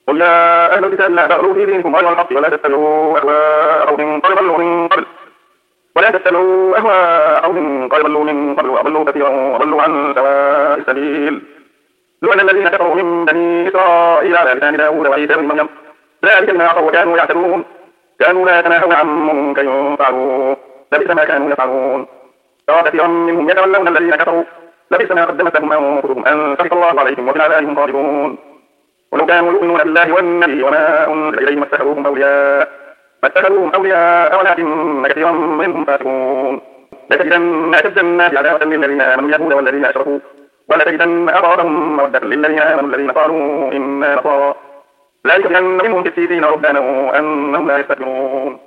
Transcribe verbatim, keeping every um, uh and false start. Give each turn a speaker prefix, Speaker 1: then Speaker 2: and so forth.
Speaker 1: قل يا أهل الكتاب لا تغلوا في دينكم غير الحق ولا تتبعوا أهواء قوم قد ضلوا من قبل ولا تتبعوا أهواء قوم قد ضلوا من قبل وأضلوا كثيرا وضلوا عن سواء السبيل. لعن الذين كفروا من بني إسرائيل على لسان داود وعيسى بن مريم ذلك بما عصوا وكانوا يعتدون كانوا لا يتناهون عن منكر فعلوه لبئس ما كانوا يفعلون. ترى كثيرا منهم يتولون الذين كفروا لبئس ما قدمت لهم أنفسهم أن سخط الله عليهم وفي العذاب هم خالدون. ولو كانوا يؤمنون بالله والنبي وما أنزل إليهم ما اتخذوهم أولياء ما اتخذوهم أولياء ولكن كثيرا منهم فاسقون. لتجدن أشد الناس عداوة للذين آمنوا اليهود والذين أشركوا ولتجدن أقربهم مودة للذين آمنوا الذين قالوا إنا نصارى ذلك بأن منهم قسيسين ورهبانا وأنهم لا يستكبرون.